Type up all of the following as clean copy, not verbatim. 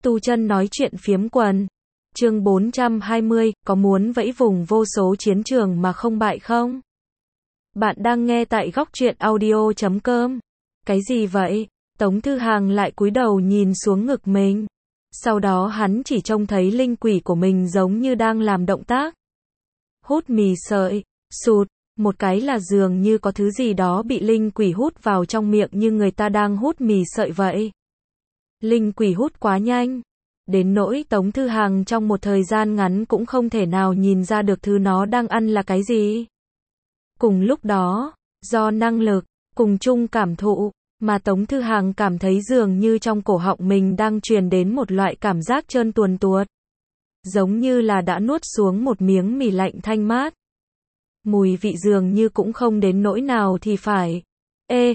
Tu chân nói chuyện phiếm quần. Chương 420, có muốn vẫy vùng vô số chiến trường mà không bại không? Bạn đang nghe tại góc truyện audio.com. Cái gì vậy? Tống Thư Hàng lại cúi đầu nhìn xuống ngực mình. Sau đó hắn chỉ trông thấy linh quỷ của mình giống như đang làm động tác. Hút mì sợi, sụt, một cái là dường như có thứ gì đó bị linh quỷ hút vào trong miệng như người ta đang hút mì sợi vậy. Linh quỷ hút quá nhanh, đến nỗi Tống Thư Hàng trong một thời gian ngắn cũng không thể nào nhìn ra được thứ nó đang ăn là cái gì. Cùng lúc đó, do năng lực, cùng chung cảm thụ, mà Tống Thư Hàng cảm thấy dường như trong cổ họng mình đang truyền đến một loại cảm giác trơn tuồn tuột. Giống như là đã nuốt xuống một miếng mì lạnh thanh mát. Mùi vị dường như cũng không đến nỗi nào thì phải. Ê,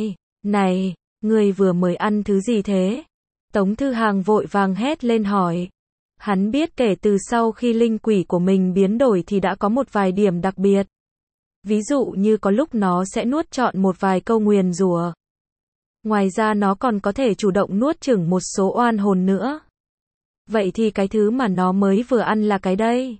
này, người vừa mới ăn thứ gì thế? Tống Thư Hàng vội vàng hét lên hỏi. Hắn biết kể từ sau khi linh quỷ của mình biến đổi thì đã có một vài điểm đặc biệt. Ví dụ như có lúc nó sẽ nuốt trọn một vài câu nguyền rủa. Ngoài ra nó còn có thể chủ động nuốt chửng một số oan hồn nữa. Vậy thì cái thứ mà nó mới vừa ăn là cái đây?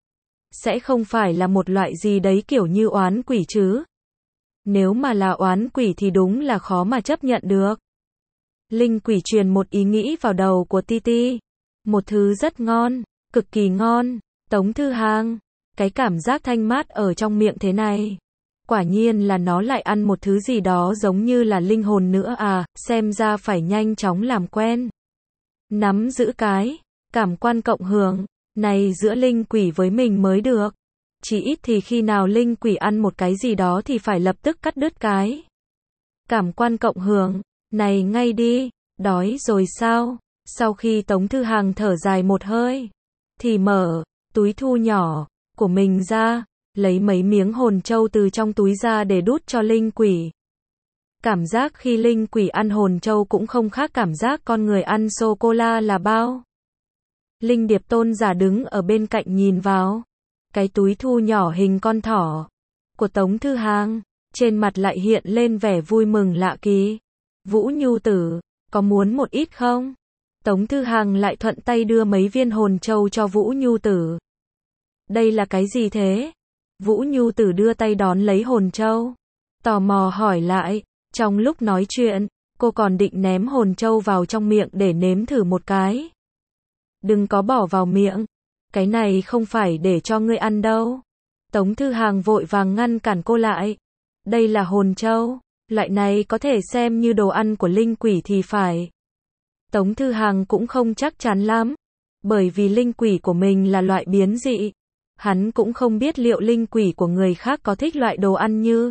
Sẽ không phải là một loại gì đấy kiểu như oán quỷ chứ? Nếu mà là oán quỷ thì đúng là khó mà chấp nhận được. Linh quỷ truyền một ý nghĩ vào đầu của Titi. Một thứ rất ngon, cực kỳ ngon. Tống Thư Hàng, cái cảm giác thanh mát ở trong miệng thế này. Quả nhiên là nó lại ăn một thứ gì đó giống như là linh hồn nữa à, xem ra phải nhanh chóng làm quen. Nắm giữ cái cảm quan cộng hưởng này giữa linh quỷ với mình mới được. Chỉ ít thì khi nào linh quỷ ăn một cái gì đó thì phải lập tức cắt đứt cái cảm quan cộng hưởng này ngay đi. Đói rồi sao? Sau khi Tống Thư Hàng thở dài một hơi, thì mở túi thu nhỏ của mình ra, lấy mấy miếng hồn châu từ trong túi ra để đút cho linh quỷ. Cảm giác khi linh quỷ ăn hồn châu cũng không khác cảm giác con người ăn sô-cô-la là bao. Linh Điệp Tôn giả đứng ở bên cạnh nhìn vào cái túi thu nhỏ hình con thỏ của Tống Thư Hàng, trên mặt lại hiện lên vẻ vui mừng lạ kỳ. Vũ Nhu Tử, có muốn một ít không? Tống Thư Hàng lại thuận tay đưa mấy viên hồn châu cho Vũ Nhu Tử. Đây là cái gì thế? Vũ Nhu Tử đưa tay đón lấy hồn châu, tò mò hỏi lại. Trong lúc nói chuyện, cô còn định ném hồn châu vào trong miệng để nếm thử một cái. Đừng có bỏ vào miệng, cái này không phải để cho ngươi ăn đâu. Tống Thư Hàng vội vàng ngăn cản cô lại. Đây là hồn châu, loại này có thể xem như đồ ăn của linh quỷ thì phải. Tống Thư Hàng cũng không chắc chắn lắm, bởi vì linh quỷ của mình là loại biến dị. Hắn cũng không biết liệu linh quỷ của người khác có thích loại đồ ăn như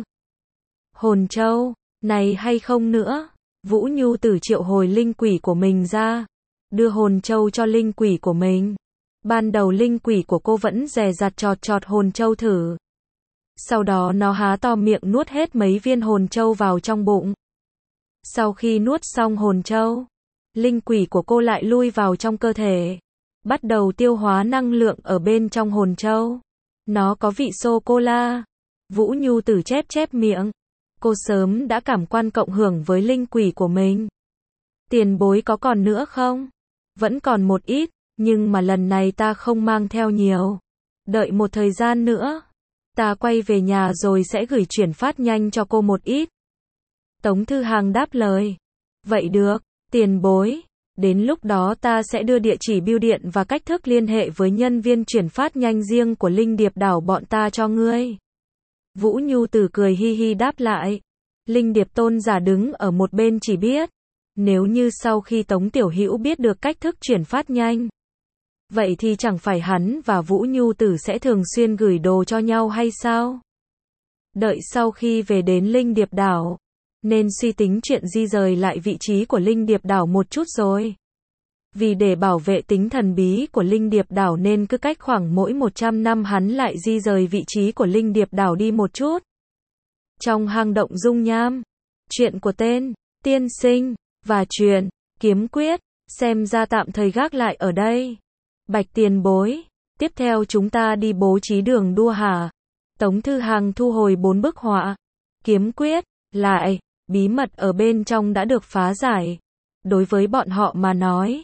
hồn châu này hay không nữa. Vũ Nhu Tử triệu hồi linh quỷ của mình ra, đưa hồn châu cho linh quỷ của mình. Ban đầu linh quỷ của cô vẫn dè dặt chọt hồn châu thử. Sau đó nó há to miệng nuốt hết mấy viên hồn châu vào trong bụng. Sau khi nuốt xong hồn châu, linh quỷ của cô lại lui vào trong cơ thể, bắt đầu tiêu hóa năng lượng ở bên trong hồn châu. Nó có vị sô-cô-la. Vũ Nhu Tử chép miệng. Cô sớm đã cảm quan cộng hưởng với linh quỷ của mình. Tiền bối có còn nữa không? Vẫn còn một ít, nhưng mà lần này ta không mang theo nhiều. Đợi một thời gian nữa, ta quay về nhà rồi sẽ gửi chuyển phát nhanh cho cô một ít. Tống Thư Hàng đáp lời. Vậy được, tiền bối. Đến lúc đó ta sẽ đưa địa chỉ bưu điện và cách thức liên hệ với nhân viên chuyển phát nhanh riêng của Linh Điệp đảo bọn ta cho ngươi. Vũ Nhu Tử cười hi hi đáp lại. Linh Điệp Tôn giả đứng ở một bên chỉ biết, nếu như sau khi Tống Tiểu Hữu biết được cách thức chuyển phát nhanh, vậy thì chẳng phải hắn và Vũ Nhu Tử sẽ thường xuyên gửi đồ cho nhau hay sao? Đợi sau khi về đến Linh Điệp đảo, nên suy tính chuyện di rời lại vị trí của Linh Điệp đảo một chút rồi. Vì để bảo vệ tính thần bí của Linh Điệp đảo nên cứ cách khoảng mỗi 100 năm hắn lại di rời vị trí của Linh Điệp đảo đi một chút. Trong hang động dung nham, chuyện của tên tiên sinh và chuyện kiếm quyết, xem ra tạm thời gác lại ở đây. Bạch tiền bối, tiếp theo chúng ta đi bố trí đường đua hả? Tống Thư Hàng thu hồi 4 bức họa kiếm quyết lại. Bí mật ở bên trong đã được phá giải. Đối với bọn họ mà nói,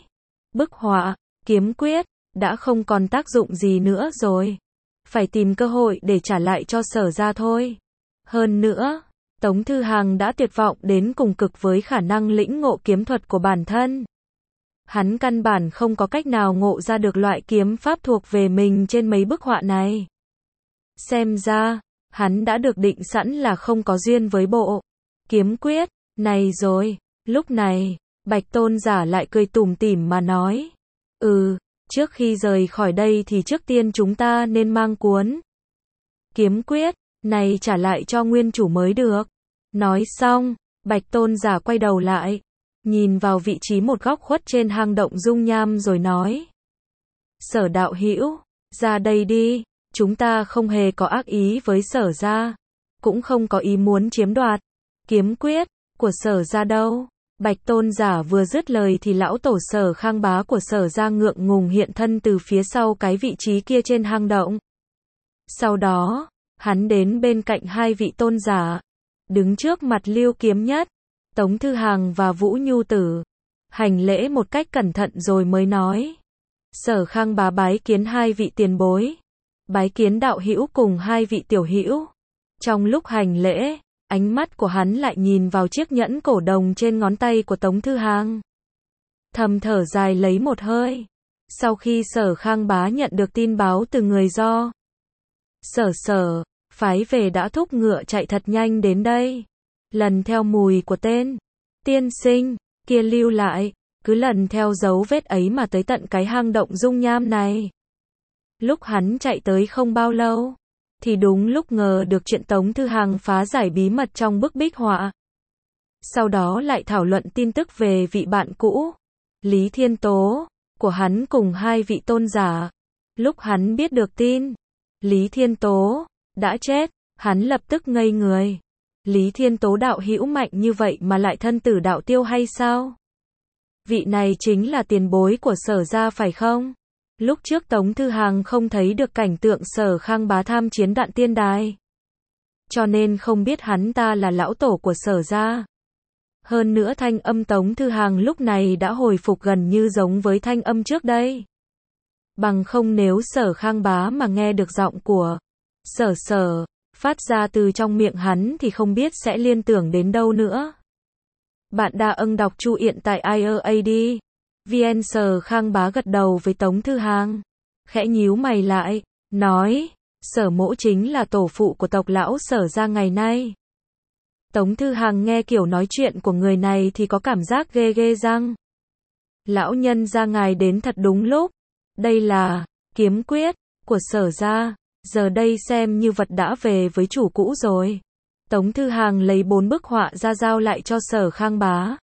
Bức họa, kiếm quyết, đã không còn tác dụng gì nữa rồi. Phải tìm cơ hội để trả lại cho Sở gia thôi. Hơn nữa, Tống Thư Hàng đã tuyệt vọng đến cùng cực với khả năng lĩnh ngộ kiếm thuật của bản thân. Hắn căn bản không có cách nào ngộ ra được loại kiếm pháp thuộc về mình trên mấy bức họa này. Xem ra, hắn đã được định sẵn là không có duyên với bộ kiếm quyết này rồi. Lúc này, Bạch Tôn giả lại cười tủm tỉm mà nói. Trước khi rời khỏi đây thì trước tiên chúng ta nên mang cuốn kiếm quyết này trả lại cho nguyên chủ mới được. Nói xong, Bạch Tôn giả quay đầu lại, nhìn vào vị trí một góc khuất trên hang động dung nham rồi nói. Sở đạo hữu, ra đây đi, chúng ta không hề có ác ý với Sở gia, cũng không có ý muốn chiếm đoạt kiếm quyết của Sở gia đâu. Bạch Tôn giả vừa dứt lời thì lão tổ Sở Khang Bá của Sở gia ngượng ngùng hiện thân từ phía sau cái vị trí kia trên hang động. Sau đó, hắn đến bên cạnh hai vị tôn giả, đứng trước mặt Lưu Kiếm Nhất, Tống Thư Hàng và Vũ Nhu Tử, hành lễ một cách cẩn thận rồi mới nói. Sở Khang Bá bái kiến hai vị tiền bối, bái kiến đạo hữu cùng hai vị tiểu hữu. Trong lúc hành lễ, ánh mắt của hắn lại nhìn vào chiếc nhẫn cổ đồng trên ngón tay của Tống Thư Hàng. Thầm thở dài lấy một hơi. Sau khi Sở Khang Bá nhận được tin báo từ người do Sở phái về đã thúc ngựa chạy thật nhanh đến đây. Lần theo mùi của tên tiên sinh kia lưu lại, cứ lần theo dấu vết ấy mà tới tận cái hang động dung nham này. Lúc hắn chạy tới không bao lâu, thì đúng lúc ngờ được chuyện Tống Thư Hàng phá giải bí mật trong bức bích họa. Sau đó lại thảo luận tin tức về vị bạn cũ, Lý Thiên Tố, của hắn cùng hai vị tôn giả. Lúc hắn biết được tin Lý Thiên Tố đã chết, hắn lập tức ngây người. Lý Thiên Tố đạo hữu mạnh như vậy mà lại thân tử đạo tiêu hay sao? Vị này chính là tiền bối của Sở gia phải không? Lúc trước Tống Thư Hàng không thấy được cảnh tượng Sở Khang Bá tham chiến Đạn Tiên Đài, cho nên không biết hắn ta là lão tổ của Sở gia. Hơn nữa thanh âm Tống Thư Hàng lúc này đã hồi phục gần như giống với thanh âm trước đây. Bằng không nếu Sở Khang Bá mà nghe được giọng của Sở phát ra từ trong miệng hắn thì không biết sẽ liên tưởng đến đâu nữa. Bạn đã đọc truyện tại IRAD. VN. Sở Khang Bá gật đầu với Tống Thư Hàng, khẽ nhíu mày lại, nói, Sở mỗ chính là tổ phụ của tộc lão Sở gia ngày nay. Tống Thư Hàng nghe kiểu nói chuyện của người này thì có cảm giác ghê ghê răng. Lão nhân gia ngài đến thật đúng lúc. Đây là kiếm quyết của Sở gia, giờ đây xem như vật đã về với chủ cũ rồi. Tống Thư Hàng lấy 4 bức họa ra giao lại cho Sở Khang Bá.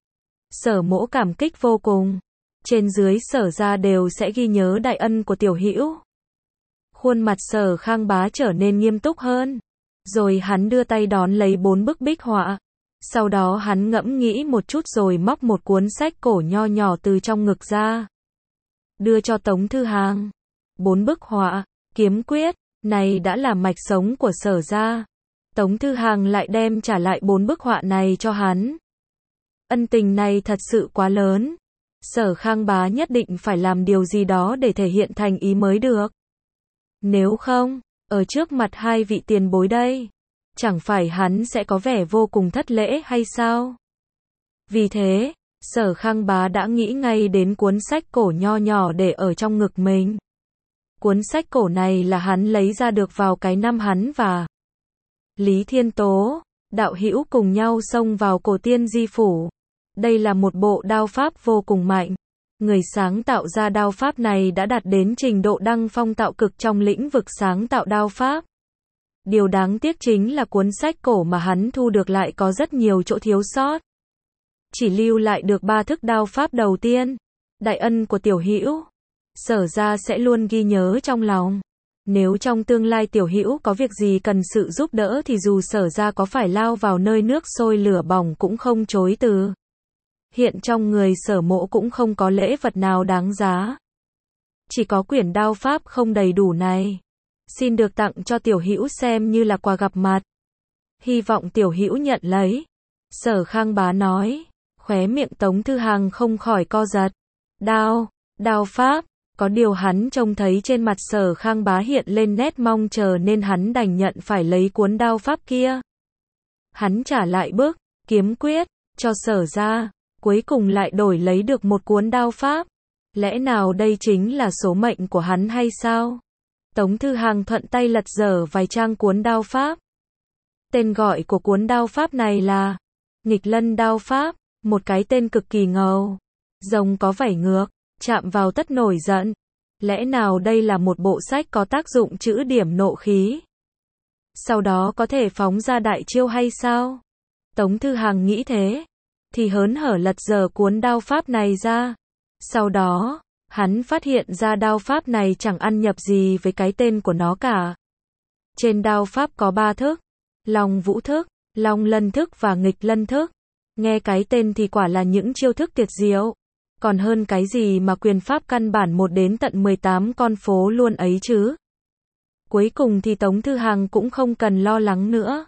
Sở mỗ cảm kích vô cùng. Trên dưới Sở gia đều sẽ ghi nhớ đại ân của tiểu hữu. Khuôn mặt Sở Khang Bá trở nên nghiêm túc hơn. Rồi hắn đưa tay đón lấy 4 bức bích họa. Sau đó hắn ngẫm nghĩ một chút rồi móc một cuốn sách cổ nho nhỏ từ trong ngực ra, đưa cho Tống Thư Hàng. 4 bức họa, kiếm quyết, này đã là mạch sống của Sở gia. Tống Thư Hàng lại đem trả lại 4 bức họa này cho hắn. Ân tình này thật sự quá lớn. Sở Khang Bá nhất định phải làm điều gì đó để thể hiện thành ý mới được. Nếu không, ở trước mặt hai vị tiền bối đây, chẳng phải hắn sẽ có vẻ vô cùng thất lễ hay sao? Vì thế, Sở Khang Bá đã nghĩ ngay đến cuốn sách cổ nho nhỏ để ở trong ngực mình. Cuốn sách cổ này là hắn lấy ra được vào cái năm hắn và Lý Thiên Tố, đạo hữu cùng nhau xông vào cổ tiên di phủ. Đây là một bộ đao pháp vô cùng mạnh. Người sáng tạo ra đao pháp này đã đạt đến trình độ đăng phong tạo cực trong lĩnh vực sáng tạo đao pháp. Điều đáng tiếc chính là cuốn sách cổ mà hắn thu được lại có rất nhiều chỗ thiếu sót. Chỉ lưu lại được 3 thức đao pháp đầu tiên. Đại ân của tiểu hữu, Sở gia sẽ luôn ghi nhớ trong lòng. Nếu trong tương lai tiểu hữu có việc gì cần sự giúp đỡ thì dù Sở gia có phải lao vào nơi nước sôi lửa bỏng cũng không chối từ. Hiện trong người Sở mỗ cũng không có lễ vật nào đáng giá. Chỉ có quyển đao pháp không đầy đủ này. Xin được tặng cho tiểu hữu xem như là quà gặp mặt. Hy vọng tiểu hữu nhận lấy. Sở Khang Bá nói. Khóe miệng Tống Thư Hàng không khỏi co giật. Đao, Đao pháp. Có điều hắn trông thấy trên mặt Sở Khang Bá hiện lên nét mong chờ nên hắn đành nhận phải lấy cuốn đao pháp kia. Hắn trả lại bức kiếm quyết cho Sở ra, cuối cùng lại đổi lấy được một cuốn đao pháp. Lẽ nào đây chính là số mệnh của hắn hay sao? Tống Thư Hàng thuận tay lật dở vài trang cuốn đao pháp. Tên gọi của cuốn đao pháp này là Nghịch Lân đao pháp, một cái tên cực kỳ ngầu. Rồng có vảy ngược, chạm vào tất nổi giận. Lẽ nào đây là một bộ sách có tác dụng trữ điểm nộ khí? Sau đó có thể phóng ra đại chiêu hay sao? Tống Thư Hàng nghĩ thế, thì hớn hở lật dở cuốn đao pháp này ra. Sau đó, hắn phát hiện ra đao pháp này chẳng ăn nhập gì với cái tên của nó cả. Trên đao pháp có 3 thức: Long Vũ thức, Long Lân thức và Nghịch Lân thức. Nghe cái tên thì quả là những chiêu thức tuyệt diệu. Còn hơn cái gì mà quyền pháp căn bản 1 đến tận 18 con phố luôn ấy chứ. Cuối cùng thì Tống Thư Hàng cũng không cần lo lắng nữa.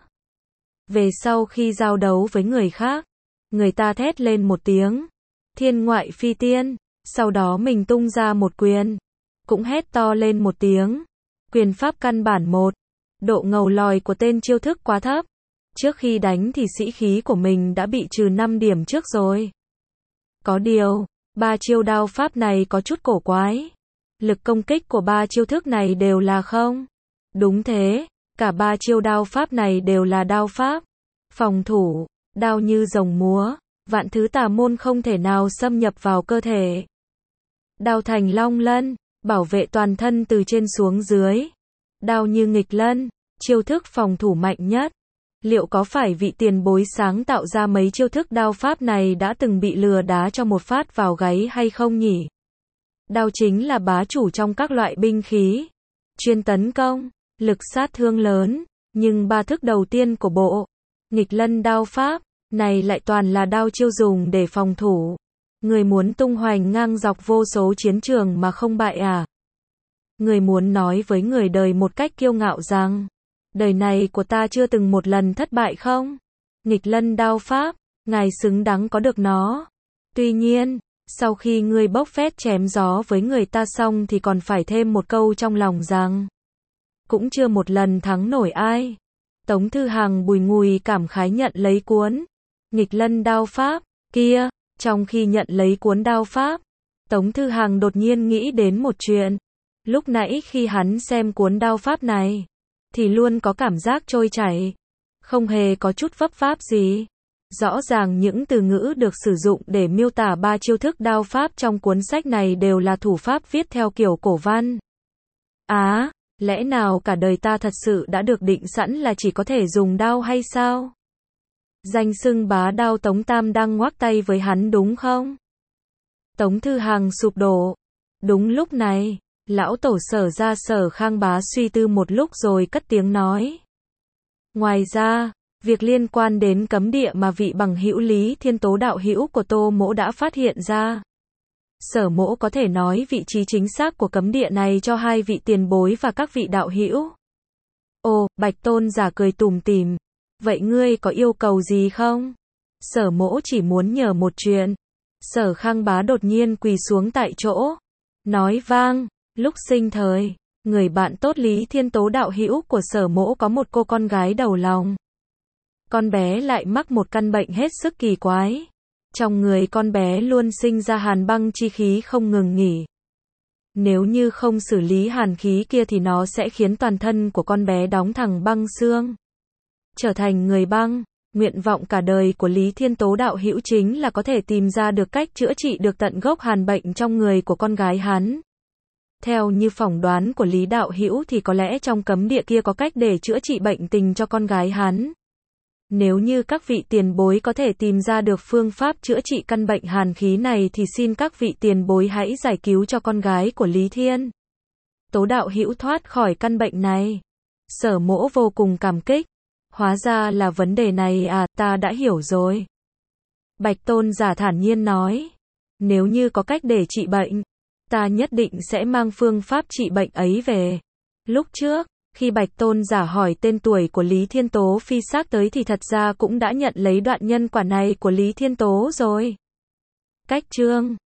Về sau khi giao đấu với người khác, người ta thét lên một tiếng thiên ngoại phi tiên, sau đó mình tung ra một quyền, cũng hét to lên một tiếng. Quyền pháp căn bản 1. Độ ngầu lòi của tên chiêu thức quá thấp. Trước khi đánh thì sĩ khí của mình đã bị trừ 5 điểm trước rồi. Có điều, 3 chiêu đao pháp này có chút cổ quái. Lực công kích của 3 chiêu thức này đều là không. Đúng thế, cả 3 chiêu đao pháp này đều là đao pháp phòng thủ, đao như rồng múa, vạn thứ tà môn không thể nào xâm nhập vào cơ thể. Đao thành long lân, bảo vệ toàn thân từ trên xuống dưới. Đao như nghịch lân, chiêu thức phòng thủ mạnh nhất. Liệu có phải vị tiền bối sáng tạo ra mấy chiêu thức đao pháp này đã từng bị lừa đá cho một phát vào gáy hay không nhỉ? Đao chính là bá chủ trong các loại binh khí. Chuyên tấn công, lực sát thương lớn, nhưng 3 thức đầu tiên của bộ Nghịch Lân đao pháp này lại toàn là đao chiêu dùng để phòng thủ. Người muốn tung hoành ngang dọc vô số chiến trường mà không bại à? Người muốn nói với người đời một cách kiêu ngạo rằng đời này của ta chưa từng một lần thất bại không? Nghịch Lân đao pháp, ngài xứng đáng có được nó. Tuy nhiên, sau khi ngươi bốc phét chém gió với người ta xong thì còn phải thêm một câu trong lòng rằng cũng chưa một lần thắng nổi ai. Tống Thư Hàng bùi ngùi cảm khái nhận lấy cuốn Nghịch Lân đao pháp kia. Trong khi nhận lấy cuốn đao pháp, Tống Thư Hàng đột nhiên nghĩ đến một chuyện. Lúc nãy khi hắn xem cuốn đao pháp này, thì luôn có cảm giác trôi chảy, không hề có chút vấp váp gì. Rõ ràng những từ ngữ được sử dụng để miêu tả 3 chiêu thức đao pháp trong cuốn sách này đều là thủ pháp viết theo kiểu cổ văn. Lẽ nào cả đời ta thật sự đã được định sẵn là chỉ có thể dùng đao hay sao? Danh xưng bá đao Tống Tam đang ngoắc tay với hắn đúng không? Tống Thư Hàng sụp đổ. Đúng lúc này, lão tổ Sở ra Sở Khang Bá suy tư một lúc rồi cất tiếng nói. Ngoài ra, việc liên quan đến cấm địa mà vị bằng hữu Lý Thiên Tố đạo hữu của Tô Mỗ đã phát hiện ra. Sở Mỗ có thể nói vị trí chính xác của cấm địa này cho 2 vị tiền bối và các vị đạo hữu. Ồ, Bạch Tôn giả cười tủm tỉm. Vậy ngươi có yêu cầu gì không? Sở Mỗ chỉ muốn nhờ một chuyện. Sở Khang Bá đột nhiên quỳ xuống tại chỗ, nói vang, lúc sinh thời, người bạn tốt Lý Thiên Tố đạo hữu của Sở Mỗ có một cô con gái đầu lòng. Con bé lại mắc một căn bệnh hết sức kỳ quái. Trong người con bé luôn sinh ra hàn băng chi khí không ngừng nghỉ. Nếu như không xử lý hàn khí kia thì nó sẽ khiến toàn thân của con bé đóng thẳng băng xương, trở thành người băng. Nguyện vọng cả đời của Lý Thiên Tố đạo hữu chính là có thể tìm ra được cách chữa trị được tận gốc hàn bệnh trong người của con gái hắn. Theo như phỏng đoán của Lý đạo hữu thì có lẽ trong cấm địa kia có cách để chữa trị bệnh tình cho con gái hắn. Nếu như các vị tiền bối có thể tìm ra được phương pháp chữa trị căn bệnh hàn khí này thì xin các vị tiền bối hãy giải cứu cho con gái của Lý Thiên Tố đạo hữu thoát khỏi căn bệnh này. Sở Mỗ vô cùng cảm kích. Hóa ra là vấn đề này à, ta đã hiểu rồi. Bạch Tôn giả thản nhiên nói. Nếu như có cách để trị bệnh, ta nhất định sẽ mang phương pháp trị bệnh ấy về. Lúc trước, khi Bạch Tôn giả hỏi tên tuổi của Lý Thiên Tố phi xác tới thì thật ra cũng đã nhận lấy đoạn nhân quả này của Lý Thiên Tố rồi. Cách chương